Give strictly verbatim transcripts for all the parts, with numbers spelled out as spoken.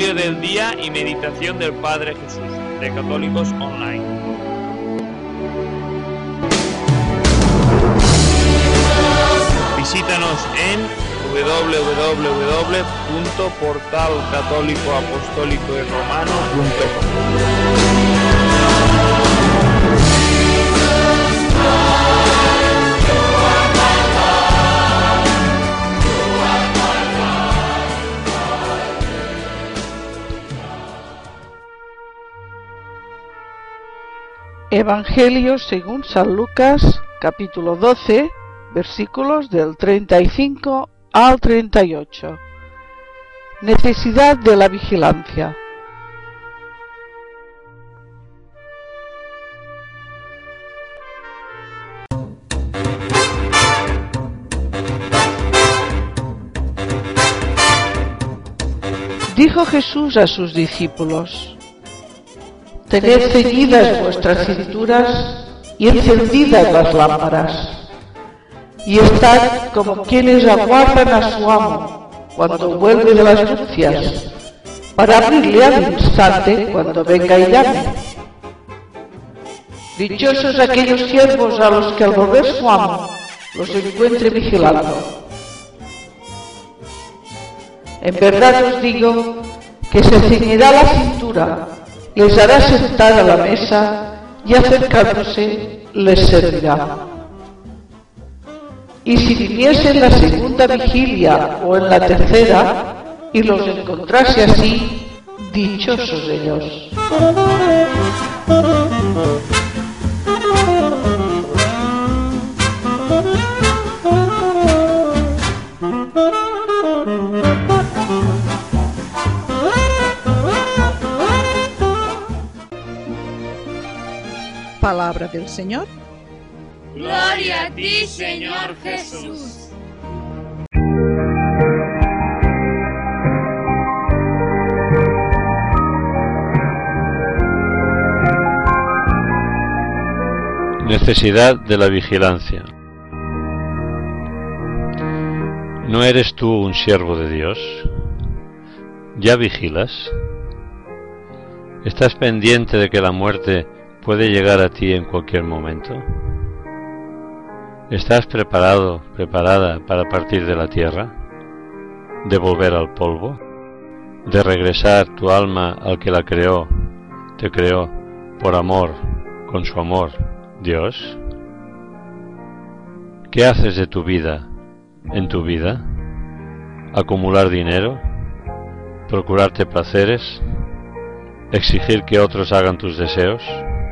Evangelio del día y meditación del Padre Jesús, de Católicos Online. Visítanos en w w w punto portal católico apostólico y romano punto com. Evangelio según San Lucas, capítulo doce, versículos del treinta y cinco al treinta y ocho. Necesidad de la vigilancia. Dijo Jesús a sus discípulos: tened ceñidas vuestras cinturas y encendidas las lámparas, y estad como quienes aguardan a su amo cuando vuelve de las nupcias, para abrirle al instante cuando venga y llame. Dichosos aquellos siervos a los que al volver su amo los encuentre vigilando. En verdad os digo que se ceñirá la cintura, les hará sentar a la mesa y acercándose les servirá. Y si viniese en la segunda vigilia o en la tercera y los encontrase así, dichosos ellos. Palabra del Señor. Gloria a ti, Señor Jesús. Necesidad de la vigilancia. ¿No eres tú un siervo de Dios? ¿Ya vigilas? ¿Estás pendiente de que la muerte puede llegar a ti en cualquier momento? ¿Estás preparado, preparada para partir de la tierra? ¿De volver al polvo? ¿De regresar tu alma al que la creó, te creó por amor, con su amor, Dios? ¿Qué haces de tu vida, en tu vida? ¿Acumular dinero? ¿Procurarte placeres? ¿Exigir que otros hagan tus deseos?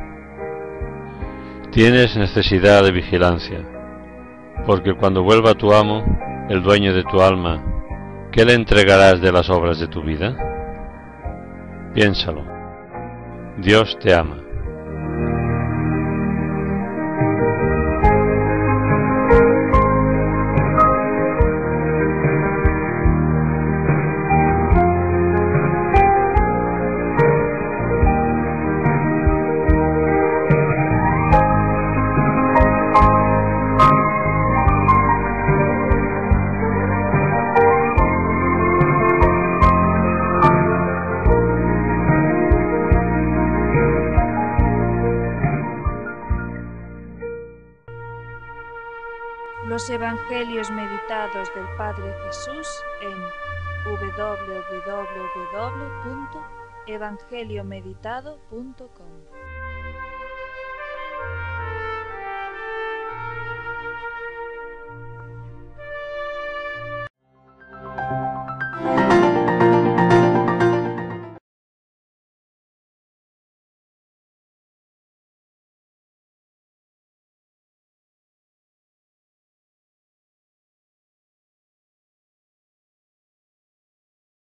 Tienes necesidad de vigilancia, porque cuando vuelva tu amo, el dueño de tu alma, ¿qué le entregarás de las obras de tu vida? Piénsalo. Dios te ama. Los Evangelios meditados del Padre Jesús en w w w punto evangeliomeditado punto com.